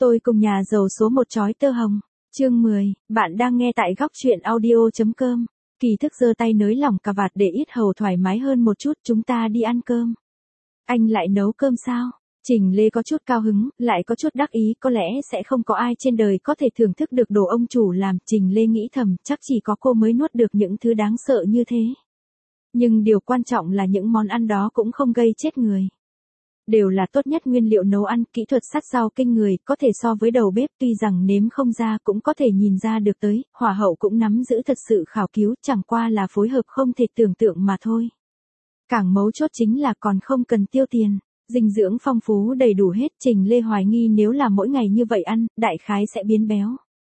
Tôi cùng nhà giàu số một chói tơ hồng. Chương 10, bạn đang nghe tại góc truyện audio.com. Kỳ thức giơ tay nới lỏng cà vạt để yết hầu thoải mái hơn một chút, chúng ta đi ăn cơm. Anh lại nấu cơm sao? Trình Lê có chút cao hứng, lại có chút đắc ý, có lẽ sẽ không có ai trên đời có thể thưởng thức được đồ ông chủ làm. Trình Lê nghĩ thầm, chắc chỉ có cô mới nuốt được những thứ đáng sợ như thế. Nhưng điều quan trọng là những món ăn đó cũng không gây chết người. Đều là tốt nhất nguyên liệu nấu ăn, kỹ thuật sát rau kinh người, có thể so với đầu bếp, tuy rằng nếm không ra cũng có thể nhìn ra được tới, hỏa hậu cũng nắm giữ thật sự khảo cứu, chẳng qua là phối hợp không thể tưởng tượng mà thôi. Càng mấu chốt chính là còn không cần tiêu tiền, dinh dưỡng phong phú đầy đủ hết. Trình Lê hoài nghi nếu là mỗi ngày như vậy ăn, đại khái sẽ biến béo.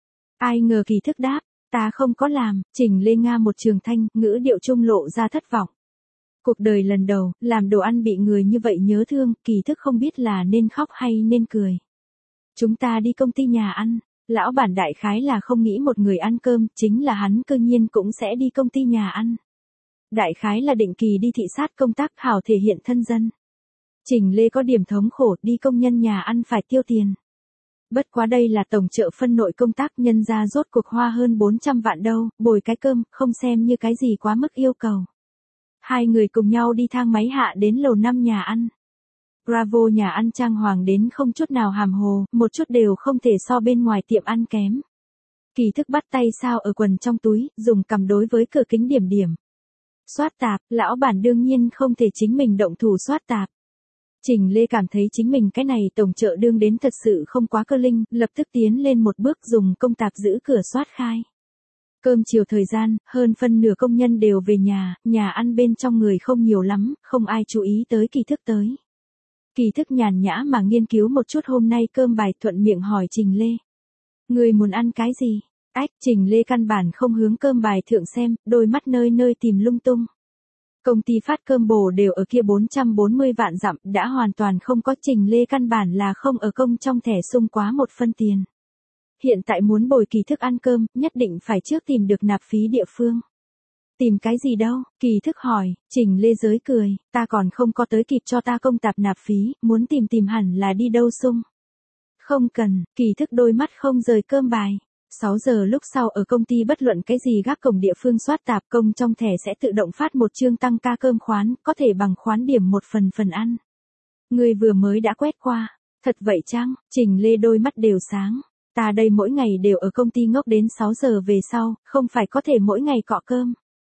Ai ngờ Kỳ thức đáp, ta không có làm. Trình Lê nga một trường thanh, ngữ điệu trung lộ ra thất vọng. Cuộc đời lần đầu, làm đồ ăn bị người như vậy nhớ thương, Kỳ thức không biết là nên khóc hay nên cười. Chúng ta đi công ty nhà ăn. Lão bản đại khái là không nghĩ một người ăn cơm, chính là hắn cơ nhiên cũng sẽ đi công ty nhà ăn. Đại khái là định kỳ đi thị sát công tác, hảo thể hiện thân dân. Trình Lê có điểm thống khổ, đi công nhân nhà ăn phải tiêu tiền. Bất quá đây là tổng chợ phân nội công tác, nhân ra rốt cuộc hoa hơn 400 vạn đâu, bồi cái cơm, không xem như cái gì quá mức yêu cầu. Hai người cùng nhau đi thang máy hạ đến lầu 5 nhà ăn. Bravo, nhà ăn trang hoàng đến không chút nào hàm hồ, một chút đều không thể so bên ngoài tiệm ăn kém. Kỳ thức bắt tay sao ở quần trong túi, dùng cằm đối với cửa kính điểm điểm. Soát tạp, lão bản đương nhiên không thể chính mình động thủ soát tạp. Trình Lê cảm thấy chính mình cái này tổng chợ đương đến thật sự không quá cơ linh, lập tức tiến lên một bước dùng công tạp giữ cửa soát khai. Cơm chiều thời gian, hơn phân nửa công nhân đều về nhà ăn bên trong người không nhiều lắm, không ai chú ý tới Kỳ thức tới. Kỳ thức nhàn nhã mà nghiên cứu một chút hôm nay cơm bài, thuận miệng hỏi Trình Lê. Người muốn ăn cái gì? Trình Lê căn bản không hướng cơm bài thượng xem, đôi mắt nơi nơi tìm lung tung. Công ty phát cơm bồ đều ở kia 440 vạn dặm, đã hoàn toàn không có. Trình Lê căn bản là không ở công trong thẻ sung quá một phân tiền. Hiện tại muốn bồi Kỳ thức ăn cơm, nhất định phải trước tìm được nạp phí địa phương. Tìm cái gì đâu? Kỳ thức hỏi. Trình Lê giới cười, ta còn không có tới kịp cho ta công tạp nạp phí, muốn tìm hẳn là đi đâu sung. Không cần. Kỳ thức đôi mắt không rời cơm bài. 6 giờ lúc sau ở công ty bất luận cái gì gác cổng địa phương soát tạp, công trong thẻ sẽ tự động phát một chương tăng ca cơm khoán, có thể bằng khoán điểm một phần ăn. Người vừa mới đã quét qua. Thật vậy chăng? Trình Lê đôi mắt đều sáng. Ta đây mỗi ngày đều ở công ty ngốc đến 6 giờ về sau, không phải có thể mỗi ngày cọ cơm.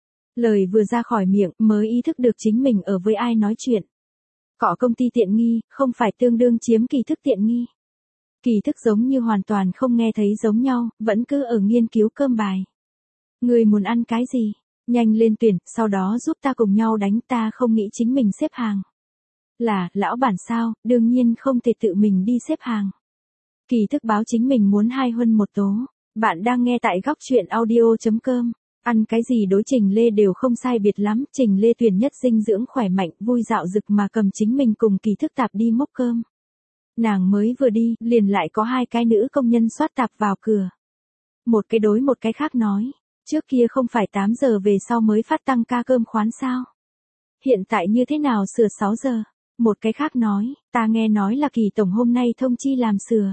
Lời vừa ra khỏi miệng, mới ý thức được chính mình ở với ai nói chuyện. Cọ công ty tiện nghi, không phải tương đương chiếm Kỳ thức tiện nghi. Kỳ thức giống như hoàn toàn không nghe thấy giống nhau, vẫn cứ ở nghiên cứu cơm bài. Người muốn ăn cái gì? Nhanh lên tuyển, sau đó giúp ta cùng nhau đánh, ta không nghĩ chính mình xếp hàng. Là, lão bản sao, đương nhiên không thể tự mình đi xếp hàng. Kỳ thức báo chính mình muốn 2 huân 1 tố. Bạn đang nghe tại góc truyện audio.com. Ăn cái gì đối Trình Lê đều không sai biệt lắm. Trình Lê tuyển nhất dinh dưỡng khỏe mạnh, vui dạo dực mà cầm chính mình cùng Kỳ thức tạp đi múc cơm. Nàng mới vừa đi, liền lại có 2 cái nữ công nhân soát tạp vào cửa. Một cái đối một cái khác nói, trước kia không phải 8 giờ về sau mới phát tăng ca cơm khoán sao? Hiện tại như thế nào sửa 6 giờ? Một cái khác nói, ta nghe nói là Kỳ tổng hôm nay thông chi làm sửa.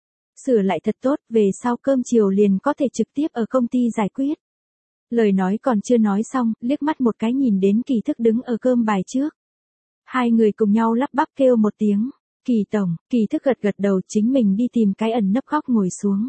Sửa lại thật tốt, về sau cơm chiều liền có thể trực tiếp ở công ty giải quyết. Lời nói còn chưa nói xong, liếc mắt một cái nhìn đến Kỳ thức đứng ở cơm bài trước. Hai người cùng nhau lắp bắp kêu một tiếng. Kỳ tổng. Kỳ thức gật đầu, chính mình đi tìm cái ẩn nấp góc ngồi xuống.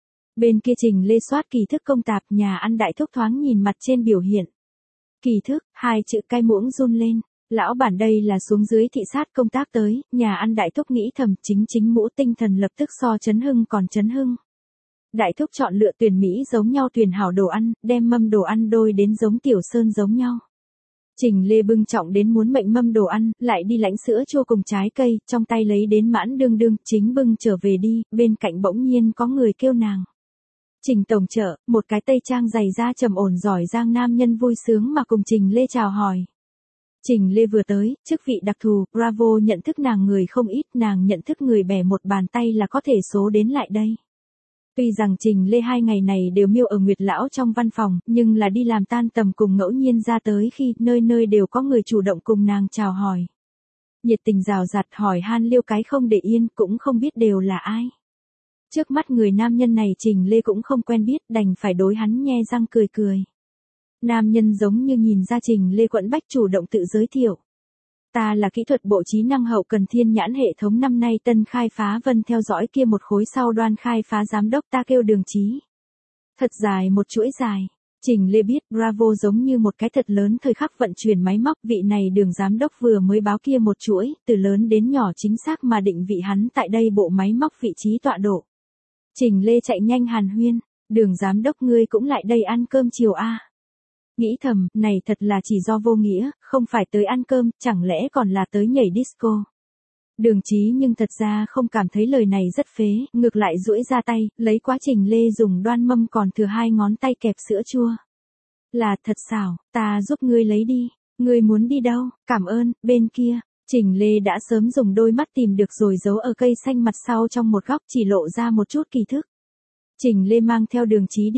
Bên kia Trình Lê soát Kỳ thức công tạp, nhà ăn đại thúc thoáng nhìn mặt trên biểu hiện. Kỳ thức, 2 chữ cái muỗng run lên. Lão bản đây là xuống dưới thị sát công tác tới, nhà ăn đại thúc nghĩ thầm, chính mũ tinh thần lập tức so chấn hưng còn chấn hưng. Đại thúc chọn lựa tuyển Mỹ giống nhau, tuyển hảo đồ ăn, đem mâm đồ ăn đôi đến giống tiểu sơn giống nhau. Trình Lê bưng trọng đến muốn mệnh mâm đồ ăn, lại đi lãnh sữa chua cùng trái cây, trong tay lấy đến mãn đương, chính bưng trở về đi, bên cạnh bỗng nhiên có người kêu nàng. Trình tổng chợ, một cái tây trang dày da trầm ổn giỏi giang nam nhân vui sướng mà cùng Trình Lê chào hỏi. Trình Lê vừa tới, chức vị đặc thù, Bravo nhận thức nàng người không ít, nàng nhận thức người bẻ một bàn tay là có thể số đến lại đây. Tuy rằng Trình Lê 2 ngày này đều miêu ở Nguyệt Lão trong văn phòng, nhưng là đi làm tan tầm cùng ngẫu nhiên ra tới khi nơi đều có người chủ động cùng nàng chào hỏi. Nhiệt tình rào rạt hỏi han liêu cái không để yên, cũng không biết đều là ai. Trước mắt người nam nhân này Trình Lê cũng không quen biết, đành phải đối hắn nhe răng cười cười. Nam nhân giống như nhìn ra Trình Lê quẫn bách chủ động tự giới thiệu. Ta là kỹ thuật bộ trí năng hậu cần thiên nhãn hệ thống năm nay tân khai phá Vân theo dõi kia một khối sau đoan khai phá giám đốc ta kêu Đường Chí. Thật dài một chuỗi dài. Trình Lê biết Bravo giống như một cái thật lớn thời khắc vận chuyển máy móc, vị này Đường giám đốc vừa mới báo kia một chuỗi, từ lớn đến nhỏ chính xác mà định vị hắn tại đây bộ máy móc vị trí tọa độ. Trình Lê chạy nhanh hàn huyên, Đường giám đốc ngươi cũng lại đây ăn cơm chiều a. Nghĩ thầm, này thật là chỉ do vô nghĩa, không phải tới ăn cơm, chẳng lẽ còn là tới nhảy disco. Đường Chí nhưng thật ra không cảm thấy lời này rất phế, ngược lại duỗi ra tay, lấy quá Trình Lê dùng đoan mâm còn thừa 2 ngón tay kẹp sữa chua. Là thật xảo, ta giúp ngươi lấy đi, ngươi muốn đi đâu, cảm ơn, bên kia. Trình Lê đã sớm dùng đôi mắt tìm được rồi giấu ở cây xanh mặt sau trong một góc chỉ lộ ra một chút kỳ thức. Trình Lê mang theo Đường Chí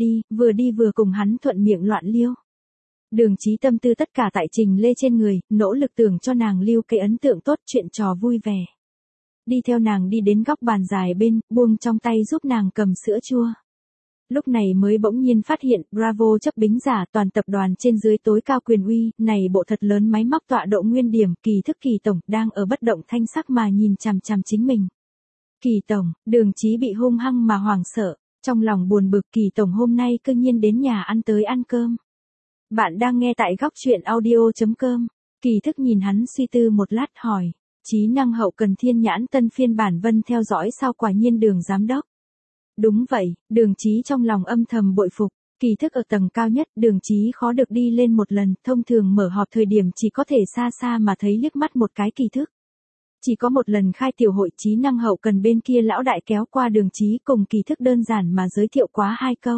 đi vừa cùng hắn thuận miệng loạn liêu. Đường Chí tâm tư tất cả tại Trình Lê trên người, nỗ lực tưởng cho nàng lưu cái ấn tượng tốt, chuyện trò vui vẻ. Đi theo nàng đi đến góc bàn dài bên, buông trong tay giúp nàng cầm sữa chua. Lúc này mới bỗng nhiên phát hiện, Bravo chấp bính giả toàn tập đoàn trên dưới tối cao quyền uy, này bộ thật lớn máy móc tọa độ nguyên điểm, Kỳ Thức Kỳ tổng đang ở bất động thanh sắc mà nhìn chằm chằm chính mình. Kỳ tổng, Đường Chí bị hung hăng mà hoảng sợ, trong lòng buồn bực, Kỳ tổng hôm nay cư nhiên đến nhà ăn tới ăn cơm. Bạn đang nghe tại góc truyện audio.com. Kỳ Thức nhìn hắn suy tư một lát hỏi, trí năng hậu cần thiên nhãn tân phiên bản Vân theo dõi sao, quả nhiên Đường giám đốc. Đúng vậy, Đường Chí trong lòng âm thầm bội phục. Kỳ Thức ở tầng cao nhất, Đường Chí khó được đi lên một lần, thông thường mở họp thời điểm chỉ có thể xa xa mà thấy liếc mắt một cái Kỳ Thức. Chỉ có một lần khai tiểu hội trí năng hậu cần bên kia lão đại kéo qua Đường Chí cùng Kỳ Thức đơn giản mà giới thiệu quá 2 câu.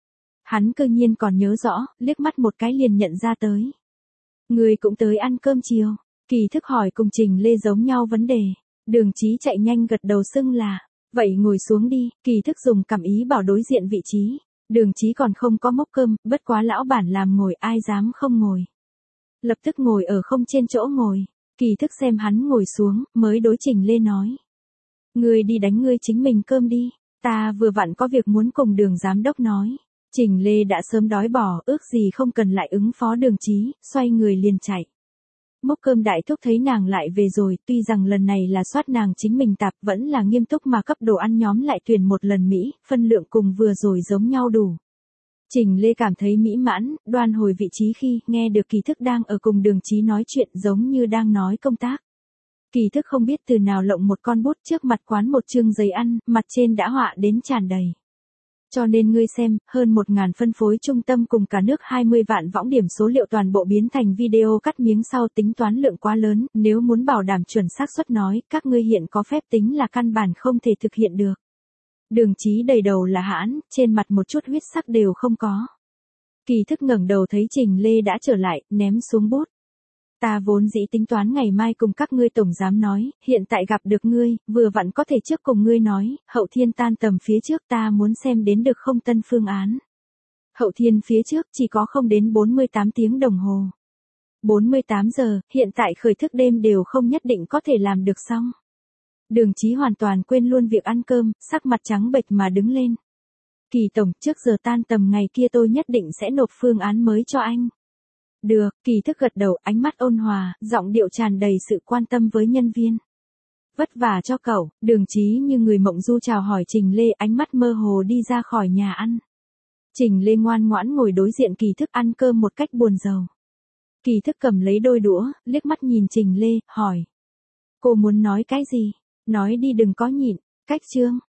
Hắn cơ nhiên còn nhớ rõ, liếc mắt một cái liền nhận ra tới. Người cũng tới ăn cơm chiều. Kỳ Thức hỏi cùng Trình Lê giống nhau vấn đề. Đường Chí chạy nhanh gật đầu xưng là, vậy ngồi xuống đi. Kỳ Thức dùng cảm ý bảo đối diện vị trí. Đường Chí còn không có mốc cơm, bất quá lão bản làm ngồi ai dám không ngồi. Lập tức ngồi ở không trên chỗ ngồi. Kỳ Thức xem hắn ngồi xuống, mới đối Trình Lê nói. Ngươi đi đánh ngươi chính mình cơm đi, ta vừa vặn có việc muốn cùng Đường giám đốc nói. Trình Lê đã sớm đói bỏ, ước gì không cần lại ứng phó Đường Chí, xoay người liền chạy. Mốc cơm đại thúc thấy nàng lại về rồi, tuy rằng lần này là soát nàng chính mình tạp, vẫn là nghiêm túc mà cấp đồ ăn nhóm lại tuyển một lần Mỹ, phân lượng cùng vừa rồi giống nhau đủ. Trình Lê cảm thấy mỹ mãn, đoan hồi vị trí khi nghe được Kỳ Thức đang ở cùng Đường Chí nói chuyện giống như đang nói công tác. Kỳ Thức không biết từ nào lộng một con bút trước mặt quán một chương giấy ăn, mặt trên đã họa đến tràn đầy. Cho nên ngươi xem, hơn 1.000 phân phối trung tâm cùng cả nước 20 vạn võng điểm số liệu toàn bộ biến thành video cắt miếng sau, tính toán lượng quá lớn, nếu muốn bảo đảm chuẩn xác suất nói, các ngươi hiện có phép tính là căn bản không thể thực hiện được. Đường Chí đầy đầu là hãn, trên mặt một chút huyết sắc đều không có. Kỳ Thức ngẩng đầu thấy Trình Lê đã trở lại, ném xuống bút. Ta vốn dĩ tính toán ngày mai cùng các ngươi tổng giám nói, hiện tại gặp được ngươi, vừa vặn có thể trước cùng ngươi nói, hậu thiên tan tầm phía trước ta muốn xem đến được không tân phương án. Hậu thiên phía trước chỉ có không đến 48 tiếng đồng hồ. 48 giờ, hiện tại khởi thức đêm đều không nhất định có thể làm được xong. Đường Chí hoàn toàn quên luôn việc ăn cơm, sắc mặt trắng bệch mà đứng lên. Kỳ tổng, trước giờ tan tầm ngày kia tôi nhất định sẽ nộp phương án mới cho anh. Được, Kỳ Thức gật đầu, ánh mắt ôn hòa, giọng điệu tràn đầy sự quan tâm với nhân viên. Vất vả cho cậu. Đường Chí như người mộng du chào hỏi Trình Lê, ánh mắt mơ hồ đi ra khỏi nhà ăn. Trình Lê ngoan ngoãn ngồi đối diện Kỳ Thức ăn cơm một cách buồn rầu. Kỳ Thức cầm lấy đôi đũa, liếc mắt nhìn Trình Lê, hỏi. Cô muốn nói cái gì? Nói đi đừng có nhịn. Cách chương.